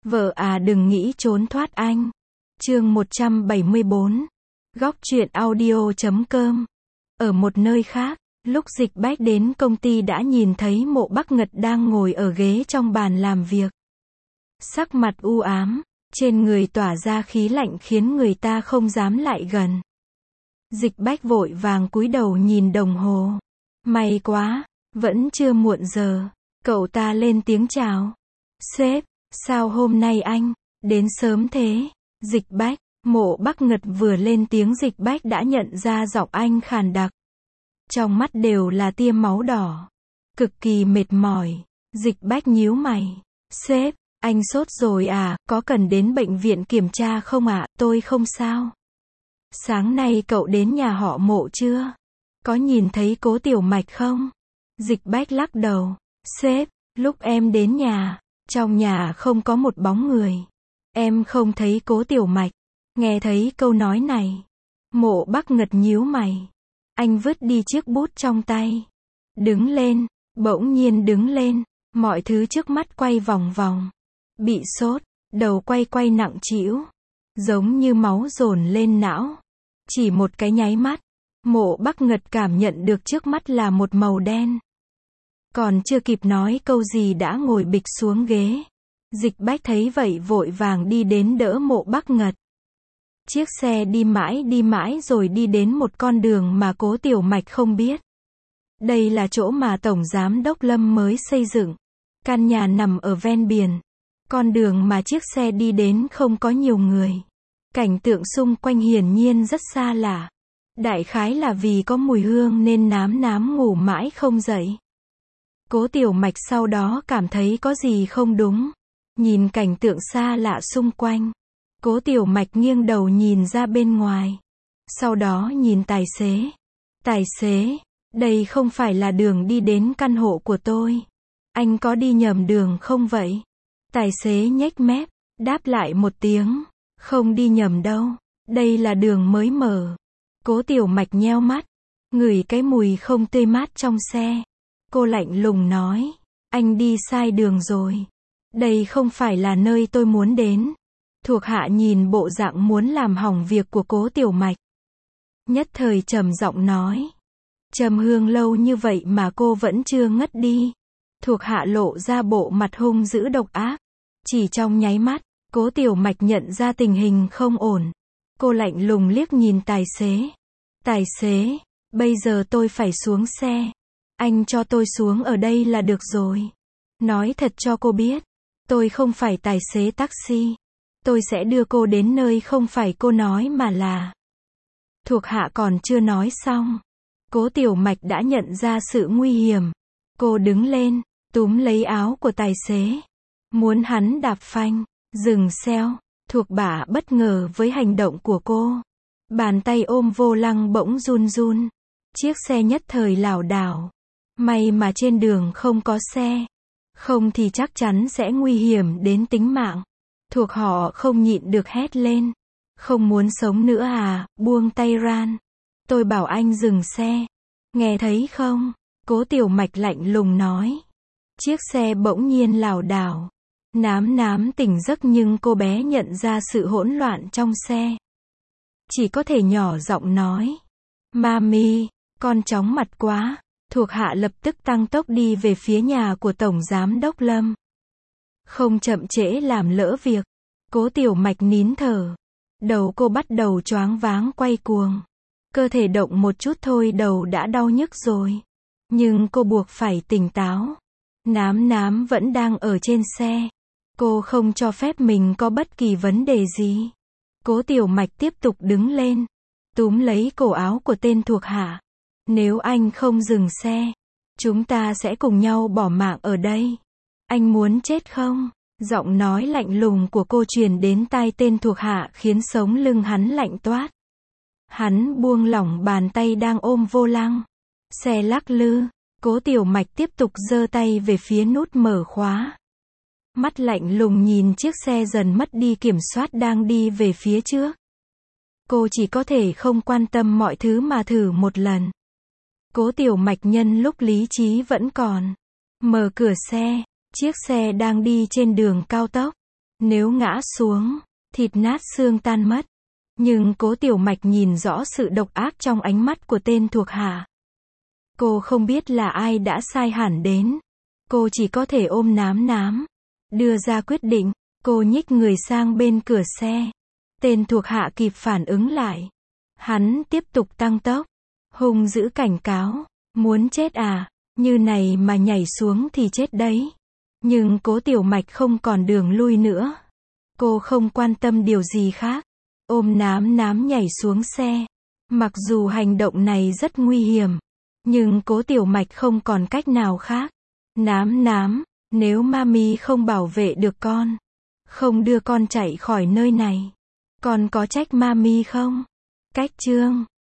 Vợ à đừng nghĩ trốn thoát anh. Chương 174. Góc truyện audio.com. Ở một nơi khác, lúc Dịch Bách đến công ty đã nhìn thấy Mộ Bắc Ngật đang ngồi ở ghế trong bàn làm việc. Sắc mặt u ám, trên người tỏa ra khí lạnh khiến người ta không dám lại gần. Dịch Bách vội vàng cúi đầu nhìn đồng hồ. May quá, vẫn chưa muộn giờ. Cậu ta lên tiếng chào. Sếp, sao hôm nay anh đến sớm thế? Dịch Bách. Mộ Bắc Ngật vừa lên tiếng Dịch Bách đã nhận ra giọng anh khàn đặc. Trong mắt đều là tia máu đỏ. Cực kỳ mệt mỏi. Dịch Bách nhíu mày. Sếp, anh sốt rồi à, có cần đến bệnh viện kiểm tra không ạ? Tôi không sao. Sáng nay cậu đến nhà họ Mộ chưa? Có nhìn thấy Cố Tiểu Mạch không? Dịch Bách lắc đầu. Sếp, lúc em đến nhà, trong nhà không có một bóng người. Em không thấy Cố Tiểu Mạch. Nghe thấy câu nói này, Mộ Bắc Ngật nhíu mày. Anh vứt đi chiếc bút trong tay. Đứng lên, bỗng nhiên đứng lên, mọi thứ trước mắt quay vòng vòng. Bị sốt, đầu quay nặng trĩu, giống như máu dồn lên não. Chỉ một cái nháy mắt, Mộ Bắc Ngật cảm nhận được trước mắt là một màu đen. Còn chưa kịp nói câu gì đã ngồi bịch xuống ghế. Dịch Bách thấy vậy vội vàng đi đến đỡ Mộ Bắc Ngật. Chiếc xe đi mãi rồi đi đến một con đường mà Cố Tiểu Mạch không biết. Đây là chỗ mà Tổng Giám đốc Lâm mới xây dựng. Căn nhà nằm ở ven biển. Con đường mà chiếc xe đi đến không có nhiều người. Cảnh tượng xung quanh hiển nhiên rất xa lạ. Đại khái là vì có mùi hương nên nám ngủ mãi không dậy. Cố Tiểu Mạch sau đó cảm thấy có gì không đúng. Nhìn cảnh tượng xa lạ xung quanh. Cố Tiểu Mạch nghiêng đầu nhìn ra bên ngoài. Sau đó nhìn tài xế. Tài xế, đây không phải là đường đi đến căn hộ của tôi. Anh có đi nhầm đường không vậy? Tài xế nhếch mép, đáp lại một tiếng. Không đi nhầm đâu, đây là đường mới mở. Cố Tiểu Mạch nheo mắt, ngửi cái mùi không tươi mát trong xe. Cô lạnh lùng nói, anh đi sai đường rồi. Đây không phải là nơi tôi muốn đến. Thuộc hạ nhìn bộ dạng muốn làm hỏng việc của Cố Tiểu Mạch. Nhất thời trầm giọng nói. Trầm hương lâu như vậy mà cô vẫn chưa ngất đi. Thuộc hạ lộ ra bộ mặt hung dữ độc ác. Chỉ trong nháy mắt, Cố Tiểu Mạch nhận ra tình hình không ổn. Cô lạnh lùng liếc nhìn tài xế. Tài xế, bây giờ tôi phải xuống xe. Anh cho tôi xuống ở đây là được rồi. Nói thật cho cô biết, tôi không phải tài xế taxi. Tôi sẽ đưa cô đến nơi không phải cô nói mà là. Thuộc hạ còn chưa nói xong. Cố Tiểu Mạch đã nhận ra sự nguy hiểm. Cô đứng lên, túm lấy áo của tài xế. Muốn hắn đạp phanh, dừng xeo. Thuộc bả bất ngờ với hành động của cô. Bàn tay ôm vô lăng bỗng run. Chiếc xe nhất thời lảo đảo. May mà trên đường không có xe. Không thì chắc chắn sẽ nguy hiểm đến tính mạng. Thuộc họ không nhịn được hét lên. Không muốn sống nữa à, buông tay ran. Tôi bảo anh dừng xe. Nghe thấy không? Cố Tiểu Mạch lạnh lùng nói. Chiếc xe bỗng nhiên lảo đảo. Nám tỉnh giấc nhưng cô bé nhận ra sự hỗn loạn trong xe. Chỉ có thể nhỏ giọng nói. Mami, con chóng mặt quá. Thuộc hạ lập tức tăng tốc đi về phía nhà của Tổng Giám đốc Lâm. Không chậm trễ làm lỡ việc. Cố Tiểu Mạch nín thở. Đầu cô bắt đầu choáng váng quay cuồng. Cơ thể động một chút thôi đầu đã đau nhức rồi. Nhưng cô buộc phải tỉnh táo. Nám vẫn đang ở trên xe. Cô không cho phép mình có bất kỳ vấn đề gì. Cố Tiểu Mạch tiếp tục đứng lên. Túm lấy cổ áo của tên thuộc hạ. Nếu anh không dừng xe, chúng ta sẽ cùng nhau bỏ mạng ở đây. Anh muốn chết không? Giọng nói lạnh lùng của cô truyền đến tai tên thuộc hạ khiến sống lưng hắn lạnh toát. Hắn buông lỏng bàn tay đang ôm vô lăng. Xe lắc lư. Cố Tiểu Mạch tiếp tục giơ tay về phía nút mở khóa. Mắt lạnh lùng nhìn chiếc xe dần mất đi kiểm soát đang đi về phía trước. Cô chỉ có thể không quan tâm mọi thứ mà thử một lần. Cố Tiểu Mạch nhân lúc lý trí vẫn còn. Mở cửa xe. Chiếc xe đang đi trên đường cao tốc. Nếu ngã xuống, thịt nát xương tan mất. Nhưng Cố Tiểu Mạch nhìn rõ sự độc ác trong ánh mắt của tên thuộc hạ. Cô không biết là ai đã sai hẳn đến. Cô chỉ có thể ôm nám, đưa ra quyết định. Cô nhích người sang bên cửa xe. Tên thuộc hạ kịp phản ứng lại. Hắn tiếp tục tăng tốc. Hung dữ cảnh cáo. Muốn chết à? Như này mà nhảy xuống thì chết đấy. Nhưng Cố Tiểu Mạch không còn đường lui nữa. Cô không quan tâm điều gì khác. Ôm nám nhảy xuống xe. Mặc dù hành động này rất nguy hiểm. Nhưng Cố Tiểu Mạch không còn cách nào khác. Nám, nếu mami không bảo vệ được con, không đưa con chạy khỏi nơi này, con có trách mami không? Cách chương